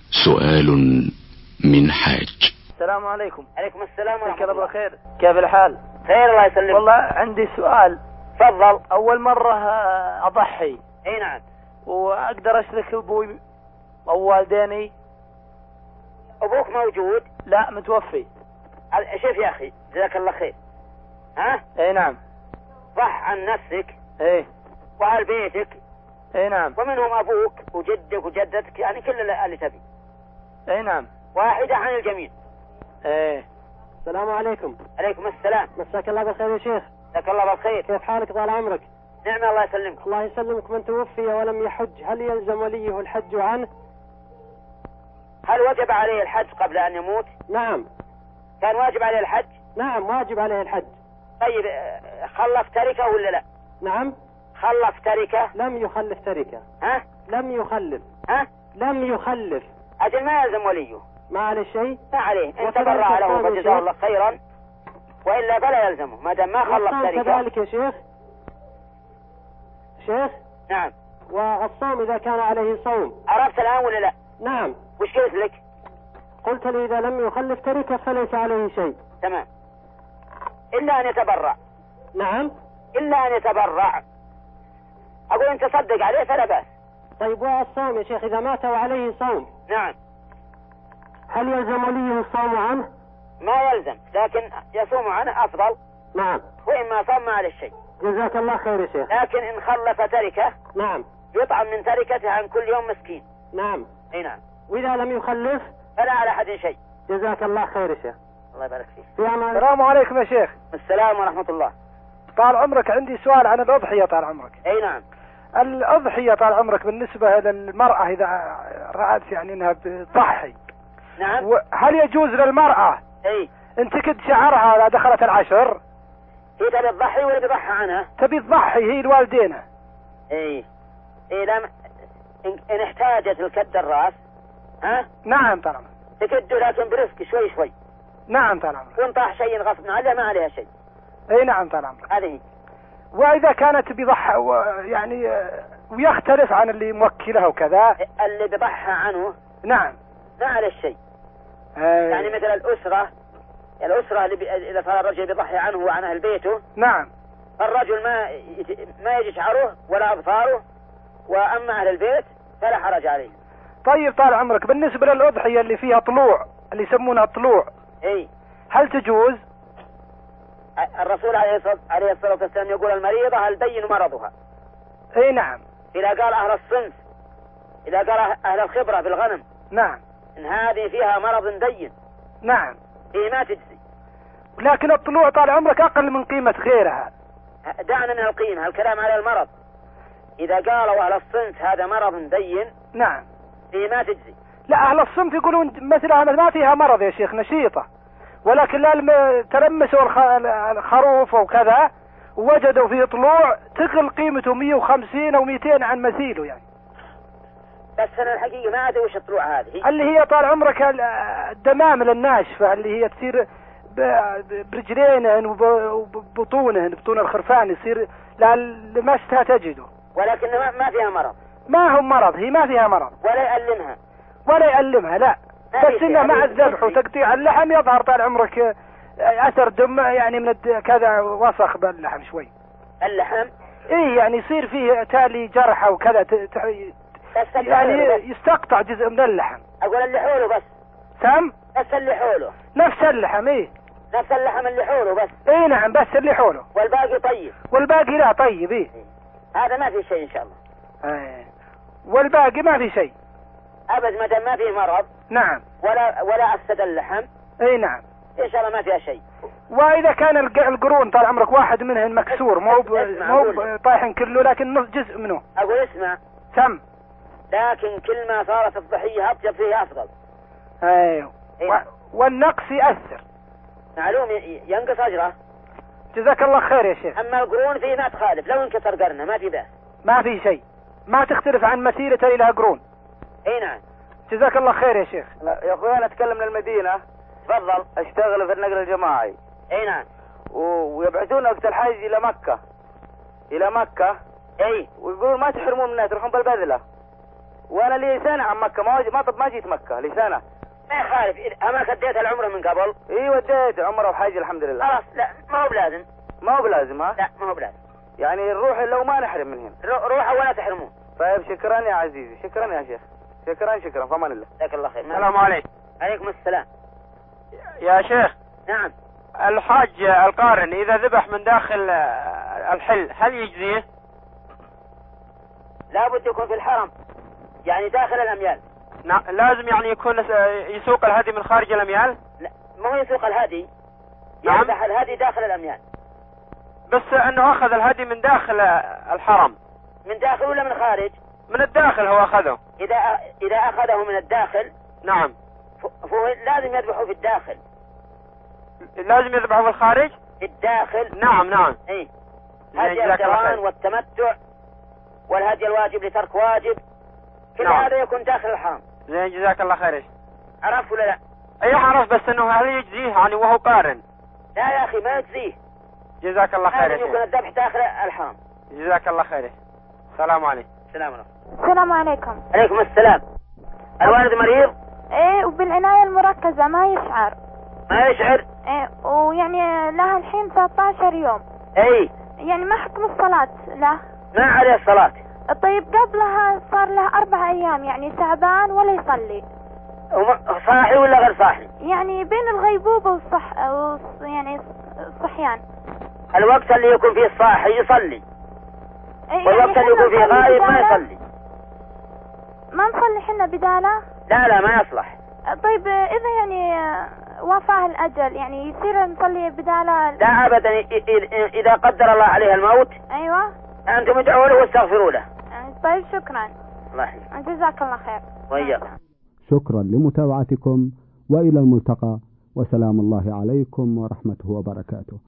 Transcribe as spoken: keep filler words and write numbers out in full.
سؤال من حاج. السلام عليكم. عليكم السلام ورحمة الله. بخير، كيف الحال؟ خير الله يسلمك. والله عندي سؤال. تفضل. أول مرة أضحي. اي نعم. وأقدر أشرك أبوي أو والديني؟ أبوك موجود؟ لا، متوفي. شوف يا أخي جزاك الله خير، ها؟ اي نعم. ضح عن نفسك ايه وعن بيتك. اي نعم. ومنهم أبوك وجدك وجدتك، يعني كل اللي تبي. اي نعم. واحدة عن الجميع. ايه. السلام عليكم. عليكم السلام. مساك الله بالخير يا شيخ. مساك الله بالخير. كيف حالك طال عمرك؟ نعم الله يسلمك. الله يسلمك. من توفي ولم يحج هل يلزم وليه الحج عنه؟ هل وجب عليه الحج قبل أن يموت؟ نعم. كان واجب عليه الحج؟ نعم واجب عليه الحج. طيب خلف تركة ولا لا؟ نعم. خلف تركة؟ لم يخلف تركة. ها؟ لم يخلف. ها؟ لم يخلف. أجل ما يلزم وليه. ما عليه شيء؟ ما عليه، إن تبرع له فجزاه الله خيرا، وإلا فلا يلزمه ما دام ما خلف تركة. كذلك يا شيخ. شيخ. نعم. والصوم إذا كان عليه صوم. عرفت الآن ولا لا؟ نعم. وش قلت لك؟ قلت لي إذا لم يخلف تركة فليس عليه شيء. تمام. إلا أن يتبرع. نعم. إلا أن يتبرع. أقول أن تصدق عليه فلا بأس. طيب والصوم يا شيخ إذا مات وعليه صوم. نعم. هل يلزم وليه الصوم عنه؟ ما يلزم، لكن يصوم عنه أفضل. نعم. وإن ما صام ما عليه شيء. جزاك الله خير يا شيخ. لكن إن خلف تركة. نعم. يطعم من تركته عن كل يوم مسكين. نعم. اي نعم. وإذا لم يخلف فلا على أحد شيء. جزاك الله خير يا شيخ. الله يبارك فيك. السلام عليكم يا شيخ. السلام ورحمة الله. طال عمرك عندي سؤال عن الأضحية طال عمرك. اي نعم. الأضحية طال عمرك بالنسبة للمرأة إذا رأت يعني أنها تضحي. نعم. هل يجوز للمرأة اي ان تكد شعرها إذا دخلت العشر؟ هي تبي تضحي ولا تضحى عنها؟ تبي تضحي هي الوالدينها. اي اي لم إن, إن احتاجت الكد الرأس. ها؟ نعم طال عمرك. تكده لكن برفق شوي شوي. نعم طال عمرك. وان طاح شيء غصب عليها ما عليها شيء. اي نعم طال عمرك. هذه. واذا كانت بيضحى يعني ويختلف عن اللي موكلها وكذا. اللي بيضحى عنه. نعم. ما عليه شيء. أي. يعني مثل الأسرة الأسرة اللي بي... إذا صار الرجل بيضحي عنه وعن أهل بيته. نعم. الرجل ما يت... ما يجي شعره ولا أظفاره، وأما أهل البيت فلا حرج عليه. طيب طال عمرك بالنسبة للأضحية اللي فيها طلوع اللي يسمونها طلوع. اي. هل تجوز؟ الرسول عليه الصلاة عليه الصلاة والسلام يقول المريضة هل بين مرضها. اي نعم. إذا قال أهل الصنف، إذا قال أهل الخبرة في الغنم. نعم. إن هذه فيها مرض دين. نعم. هي ما تجزي. لكن الطلوع طال عمرك أقل من قيمة غيرها. دعنا من القيمة، الكلام على المرض. إذا قالوا أهل الصنف هذا مرض دين. نعم. هي ما تجزي. لا أهل الصنف يقولون مثلها ما فيها مرض يا شيخ، نشيطة، ولكن لا تلمسوا الخروف وكذا ووجدوا فيه طلوع تقل قيمته مية وخمسين أو مئتين عن مثيله يعني. بس أنا الحقيقة ما أدري وش الطلوع هذه. اللي هي طال عمرك الدمامل الناشفة اللي هي تصير برجلينهن وبطونهن، بطون الخرفان يصير لمستها تجده. ولكن ما فيها مرض. ما هو مرض، هي ما فيها مرض. ولا يألمها. ولا يألمها لا. بس إنه مع الذبح وتقطيع اللحم يظهر طال عمرك أثر دم يعني من كذا وسخ باللحم شوي. اللحم؟ إيه يعني يصير فيه تالي جرحة وكذا يعني يستقطع جزء من اللحم. أقول اللي حوله بس. سم؟ بس اللي حوله. نفس اللحم إيه. نفس اللحم اللي حوله بس. إيه نعم بس اللي حوله. والباقي طيب. والباقي لا طيب إيه. هذا ما في شيء إن شاء الله. إيه. والباقي ما في شيء. أبد ما دام ما فيه مرض. نعم. ولا ولا أفسد اللحم. إيه نعم. إن شاء الله ما فيها شيء. وإذا كان القرون طال عمرك واحد منهن مكسور مو مو طايحن كله لكن نص جزء منه. أقول اسمع. سم. لكن كل ما صارت الضحية أطيب فيه أفضل. أيوه. إيه؟ و... والنقص يأثر. معلوم ينقص أجره. جزاك الله خير يا شيخ. أما القرون فيه ما تخالف، لو انكسر قرنه ما في بأس. ما في شيء، ما تختلف عن مسيرته إلى قرون. اي نعم. جزاك الله خير يا شيخ. يا اخوي انا اتكلم من المدينة. تفضل. اشتغل في النقل الجماعي. اي نعم. و... ويبعثون وقت الحج الى مكة الى مكة. اي. ويقولون ما تحرمون منها تروحون بالبذلة. وانا لي سنة عن مكة، ما ما طب ما جيت مكة لي سنة. ما يخالف، اما اديت العمره من قبل. اي وديت عمره وحج الحمد لله. خلاص لا ما هو بلازم. ما هو بلازم ها؟ لا ما هو بلازم. يعني نروح لو ما نحرم من هنا. روحوا ولا تحرمون. طيب شكرا يا عزيزي، شكرا يا شيخ، شكرا شكرا في امان الله. جزاك الله خير. السلام عليكم. عليكم السلام. يا شيخ. نعم. الحاج القارن إذا ذبح من داخل الحل هل يجزيه؟ لابد يكون في الحرم، يعني داخل الأميال. نعم لازم يعني يكون يسوق الهدي من خارج الأميال؟ لا ما هو يسوق الهدي، نعم. يذبح الهدي داخل الأميال. بس أنه أخذ الهدي من داخل الحرم. من داخل ولا من خارج؟ من الداخل هو أخذه. إذا إذا أخذه من الداخل نعم فهو لازم يذبحه في الداخل. لازم يذبحه في الخارج؟ في الداخل. نعم نعم. إيه. هدي القران والتمتع والهدي الواجب لترك واجب، كل نعم. هذا يكون داخل الحرم. زين جزاك الله خير. عرف ولا لا؟ أي عرف، بس أنه هل يجزيه يعني وهو قارن؟ لا يا أخي ما يجزيه. جزاك الله خير. لازم يكون الذبح داخل الحرم. جزاك الله خير. السلام عليكم. السلام عليكم. السلام عليكم. عليكم السلام. الوالد مريض؟ ايه وبالعناية المركزة ما يشعر. ما يشعر؟ ايه ويعني لها الحين ثلاثة عشر يوم. اي يعني ما حكم الصلاة له؟ ما عليه الصلاة. طيب قبلها صار له أربع أيام يعني تعبان ولا يصلي. صاحي ولا غير صاحي؟ يعني بين الغيبوبة والصح يعني الصحيان. الوقت اللي يكون فيه الصاحي يصلي، إيه والوقت يعني اللي يكون فيه غايب ما يصلي. ما نصلي حنا بداله؟ لا لا ما يصلح. طيب إذا يعني وافاه الأجل يعني يصير نصلي بداله؟ لا أبدا، إذا قدر الله عليه الموت. أيوة. أنتم ادعوا له واستغفروا له. طيب شكرا. الله يحفظك. جزاك الله خير. وإياكم. شكرا لمتابعتكم وإلى الملتقى، وسلام الله عليكم ورحمته وبركاته.